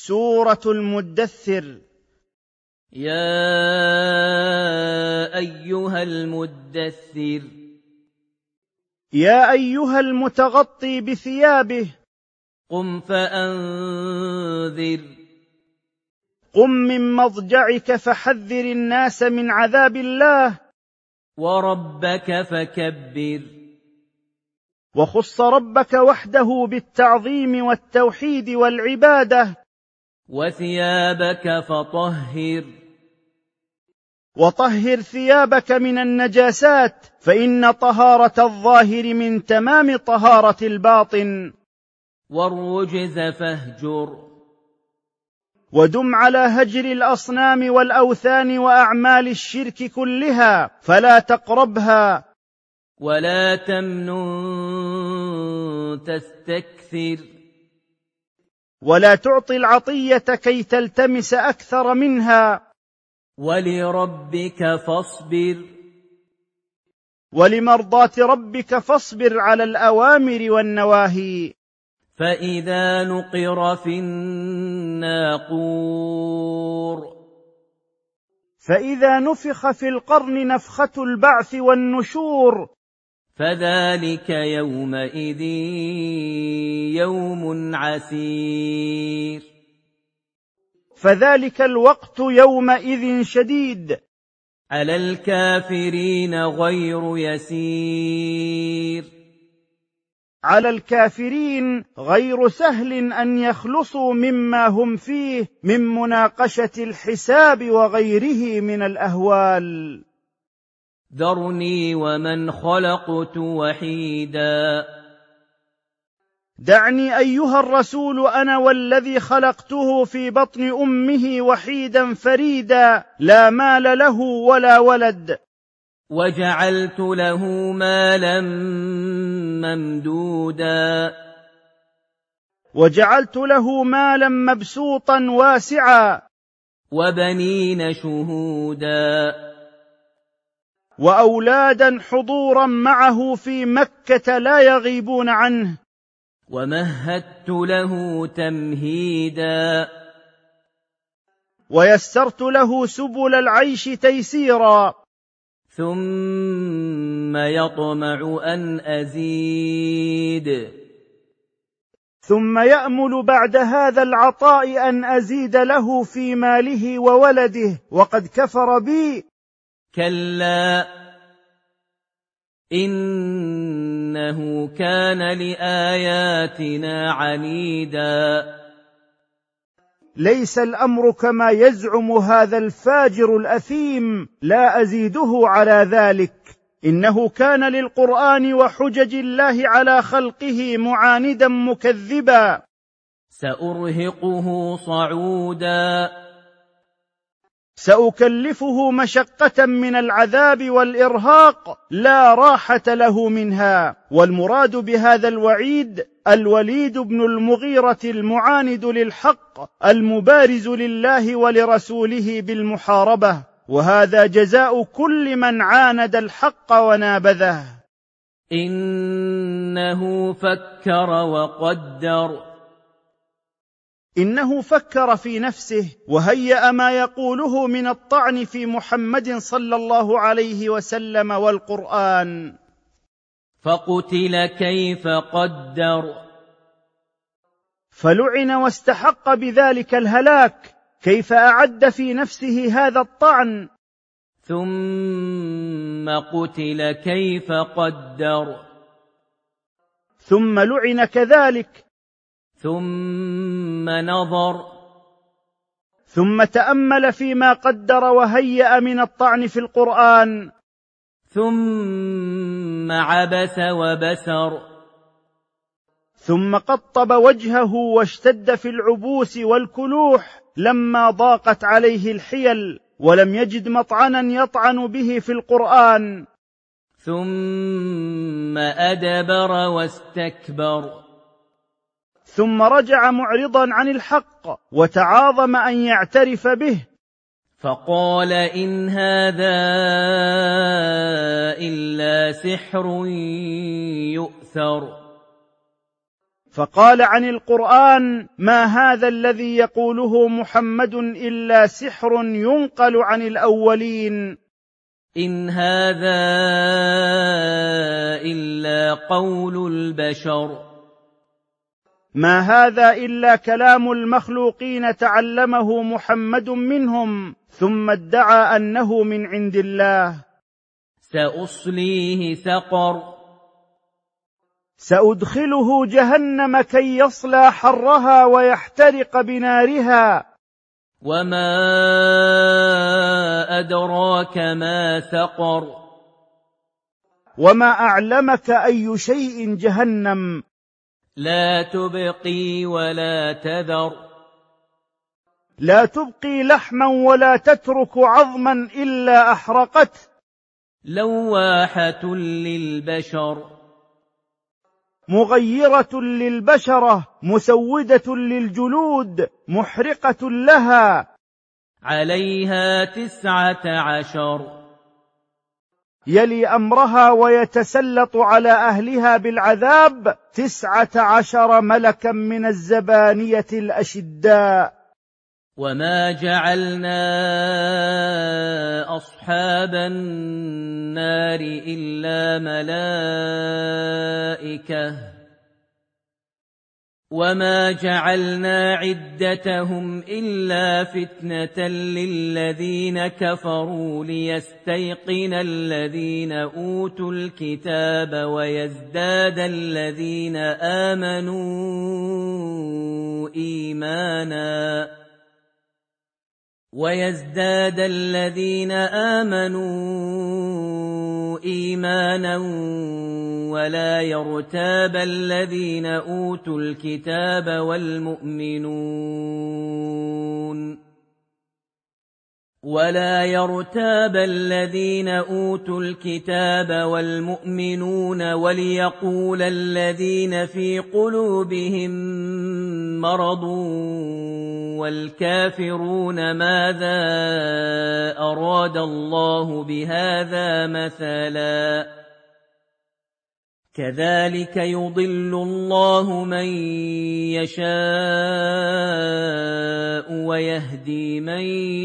سورة المدثر. يا أيها المدثر يا أيها المتغطي بثيابه قم فأنذر قم من مضجعك فحذر الناس من عذاب الله وربك فكبر وخص ربك وحده بالتعظيم والتوحيد والعبادة وثيابك فطهر وطهر ثيابك من النجاسات فإن طهارة الظاهر من تمام طهارة الباطن والرجز فاهجر ودم على هجر الأصنام والأوثان وأعمال الشرك كلها فلا تقربها ولا تمنن تستكثر ولا تعطي العطية كي تلتمس أكثر منها ولربك فاصبر ولمرضاة ربك فاصبر على الأوامر والنواهي. فإذا نقر في الناقور فإذا نفخ في القرن نفخة البعث والنشور فذلك يومئذ يوم عسير فذلك الوقت يومئذ شديد على الكافرين غير يسير على الكافرين غير سهل أن يخلصوا مما هم فيه من مناقشة الحساب وغيره من الأهوال. ذرني ومن خلقت وحيدا دعني أيها الرسول أنا والذي خلقته في بطن أمه وحيدا فريدا لا مال له ولا ولد وجعلت له مالا ممدودا وجعلت له مالا مبسوطا واسعا وبنين شهودا وأولادا حضورا معه في مكة لا يغيبون عنه ومهدت له تمهيدا ويسرت له سبل العيش تيسيرا ثم يطمع أن أزيد ثم يأمل بعد هذا العطاء أن أزيد له في ماله وولده وقد كفر بي. كلا إنه كان لآياتنا عنيدا ليس الأمر كما يزعم هذا الفاجر الأثيم لا أزيده على ذلك إنه كان للقرآن وحجج الله على خلقه معاندا مكذبا. سأرهقه صعودا سأكلفه مشقة من العذاب والإرهاق لا راحة له منها. والمراد بهذا الوعيد الوليد بن المغيرة المعاند للحق المبارز لله ولرسوله بالمحاربة وهذا جزاء كل من عاند الحق ونابذه. إنه فكر وقدر إنه فكر في نفسه وهيأ ما يقوله من الطعن في محمد صلى الله عليه وسلم والقرآن. فقتل كيف قدر فلعن واستحق بذلك الهلاك. كيف أعد في نفسه هذا الطعن؟ ثم قتل كيف قدر ثم لعن كذلك. ثم نظر ثم تأمل فيما قدر وهيأ من الطعن في القرآن. ثم عبس وبسر ثم قطب وجهه واشتد في العبوس والكلوح لما ضاقت عليه الحيل ولم يجد مطعنا يطعن به في القرآن. ثم أدبر واستكبر ثم رجع معرضا عن الحق وتعاظم أن يعترف به. فقال إن هذا إلا سحر يؤثر فقال عن القرآن: ما هذا الذي يقوله محمد إلا سحر ينقل عن الأولين. إن هذا إلا قول البشر. ما هذا إلا كلام المخلوقين تعلمه محمد منهم ثم ادعى أنه من عند الله. سأصليه سقر. سأدخله جهنم كي يصلى حرها ويحترق بنارها. وما أدراك ما سقر. وما أعلمك أي شيء جهنم. لا تبقي ولا تذر. لا تبقي لحما ولا تترك عظما إلا أحرقته. لواحة للبشر. مغيرة للبشرة، مسودة للجلود، محرقة لها. عليها 19. يلي أمرها ويتسلط على أهلها بالعذاب 19 ملكا من الزبانية الأشداء. وما جعلنا أصحاب النار إلا ملائكة وما جعلنا عدتهم إلا فتنة للذين كفروا ليستيقن الذين أوتوا الكتاب ويزداد الذين آمنوا إيمانا ولا يرتاب الذين أوتوا الكتاب والمؤمنون وليقول الذين في قلوبهم مرض والكافرون ماذا أراد الله بهذا مثلا كذلك يضل الله من يشاء ويهدي من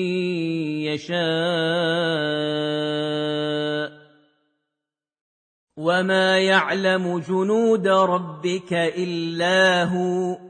يشاء وما يعلم جنود ربك إلا هو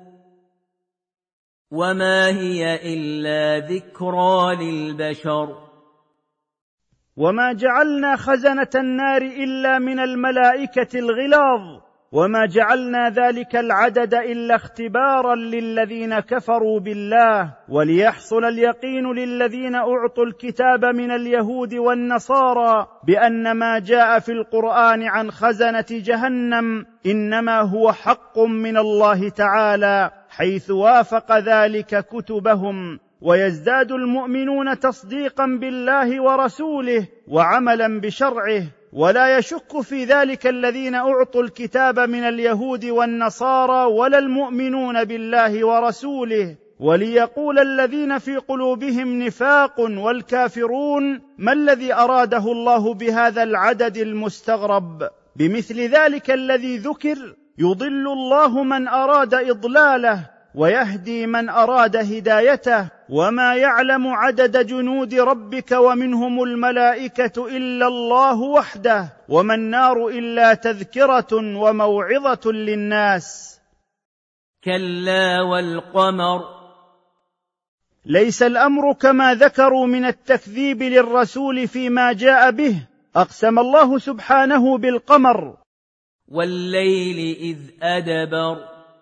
وما هي إلا ذكرى للبشر. وما جعلنا خزنة النار إلا من الملائكة الغلاظ وما جعلنا ذلك العدد إلا اختبارا للذين كفروا بالله وليحصل اليقين للذين أعطوا الكتاب من اليهود والنصارى بأن ما جاء في القرآن عن خزنة جهنم إنما هو حق من الله تعالى حيث وافق ذلك كتبهم. ويزداد المؤمنون تصديقا بالله ورسوله وعملا بشرعه ولا يشك في ذلك الذين أعطوا الكتاب من اليهود والنصارى ولا المؤمنون بالله ورسوله. وليقول الذين في قلوبهم نفاق والكافرون ما الذي أراده الله بهذا العدد المستغرب. بمثل ذلك الذي ذكر يضل الله من أراد إضلاله ويهدي من أراد هدايته وما يعلم عدد جنود ربك ومنهم الملائكة إلا الله وحده وما النار إلا تذكرة وموعظة للناس. كلا والقمر. ليس الأمر كما ذكروا من التكذيب للرسول فيما جاء به. أقسم الله سبحانه بالقمر. والليل إذ أدبر.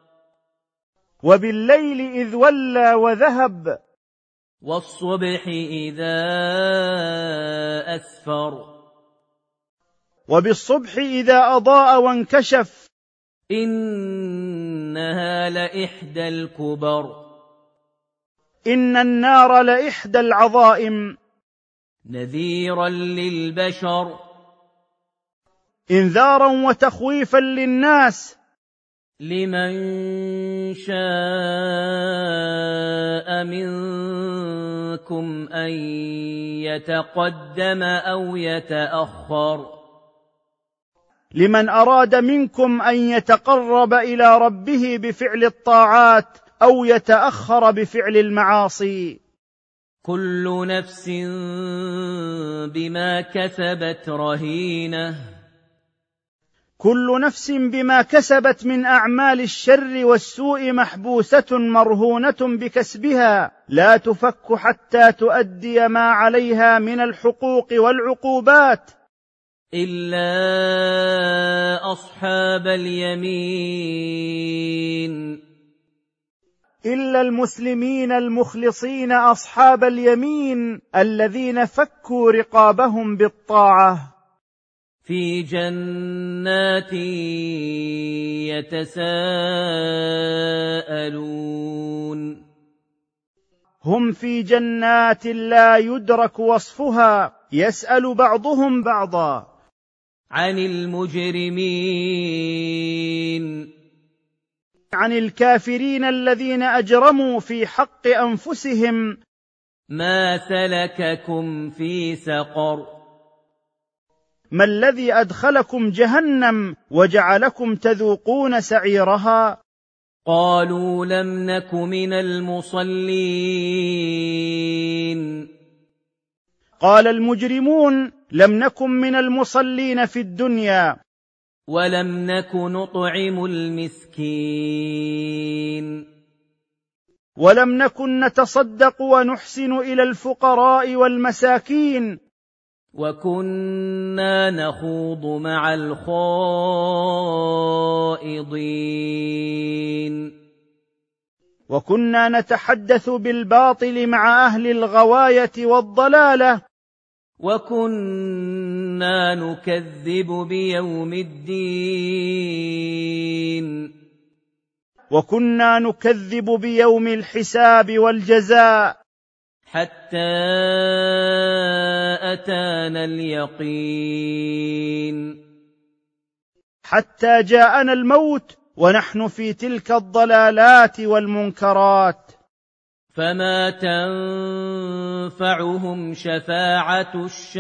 وبالليل إذ ولى وذهب. والصبح إذا أسفر. وبالصبح إذا أضاء وانكشف. إنها لإحدى الكبر. إن النار لإحدى العظائم. نذيرا للبشر. إنذارا وتخويفا للناس. لمن شاء منكم أن يتقدم أو يتأخر. لمن أراد منكم أن يتقرب إلى ربه بفعل الطاعات أو يتأخر بفعل المعاصي. كل نفس بما كسبت رهينة. كل نفس بما كسبت من أعمال الشر والسوء محبوسة مرهونة بكسبها، لا تفك حتى تؤدي ما عليها من الحقوق والعقوبات، إلا أصحاب اليمين، إلا المسلمين المخلصين أصحاب اليمين الذين فكوا رقابهم بالطاعة. في جنات يتساءلون. هم في جنات لا يدرك وصفها، يسأل بعضهم بعضا عن المجرمين، عن الكافرين الذين أجرموا في حق أنفسهم. ما سلككم في سقر؟ ما الذي أدخلكم جهنم وجعلكم تذوقون سعيرها؟ قالوا لم نك من المصلين. قال المجرمون لم نكن من المصلين في الدنيا، ولم نك نطعم المسكين، ولم نكن نتصدق ونحسن إلى الفقراء والمساكين، وكنا نخوض مع الخائضين، وكنا نتحدث بالباطل مع أهل الغواية والضلالة، وكنا نكذب بيوم الدين، وكنا نكذب بيوم الحساب والجزاء، حتى أتانا اليقين، حتى جاءنا الموت ونحن في تلك الضلالات والمنكرات. فما تنفعهم شفاعة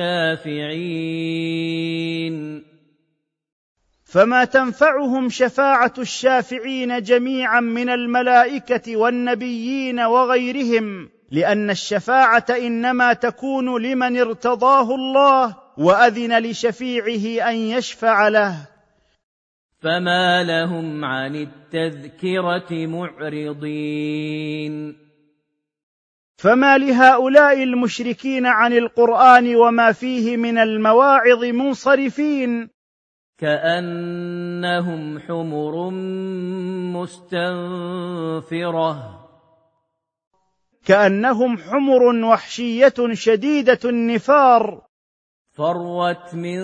الشافعين. فما تنفعهم شفاعة الشافعين جميعا من الملائكة والنبيين وغيرهم، لأن الشفاعة إنما تكون لمن ارتضاه الله وأذن لشفيعه أن يشفع له. فما لهم عن التذكرة معرضين. فما لهؤلاء المشركين عن القرآن وما فيه من المواعظ منصرفين، كأنهم حمر مستنفرة. كأنهم حمر وحشية شديدة النفار، فرت من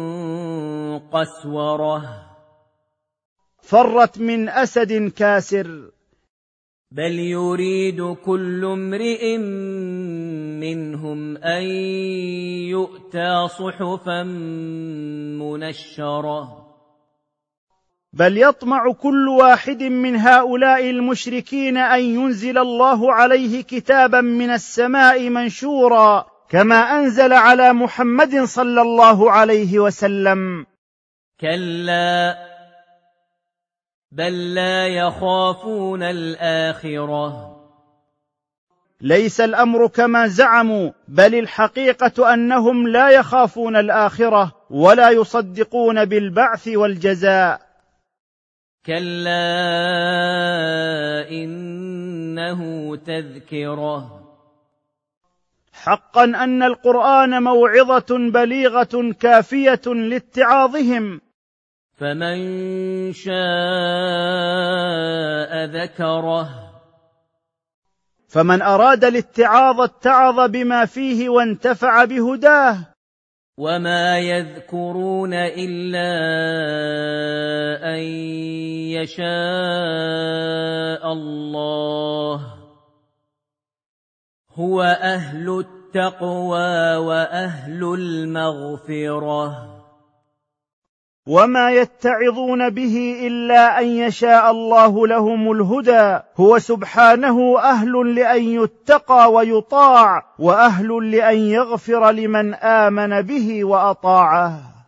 قسورة. فرت من أسد كاسر. بل يريد كل امرئ منهم أن يؤتى صحفا منشرة. بل يطمع كل واحد من هؤلاء المشركين أن ينزل الله عليه كتابا من السماء منشورا، كما أنزل على محمد صلى الله عليه وسلم. كلا بل لا يخافون الآخرة. ليس الأمر كما زعموا، بل الحقيقة أنهم لا يخافون الآخرة ولا يصدقون بالبعث والجزاء. كلا إنه تذكرة. حقا أن القرآن موعظة بليغة كافية لاتعاظهم. فمن شاء ذكره. فمن أراد الاتعاظ اتعظ بما فيه وانتفع بهداه. وما يذكرون إلا أن يشاء الله. هو أهل التقوى وأهل المغفرة. وما يتعظون به إلا أن يشاء الله لهم الهدى. هو سبحانه أهل لأن يتقى ويطاع، وأهل لأن يغفر لمن آمن به وأطاعه.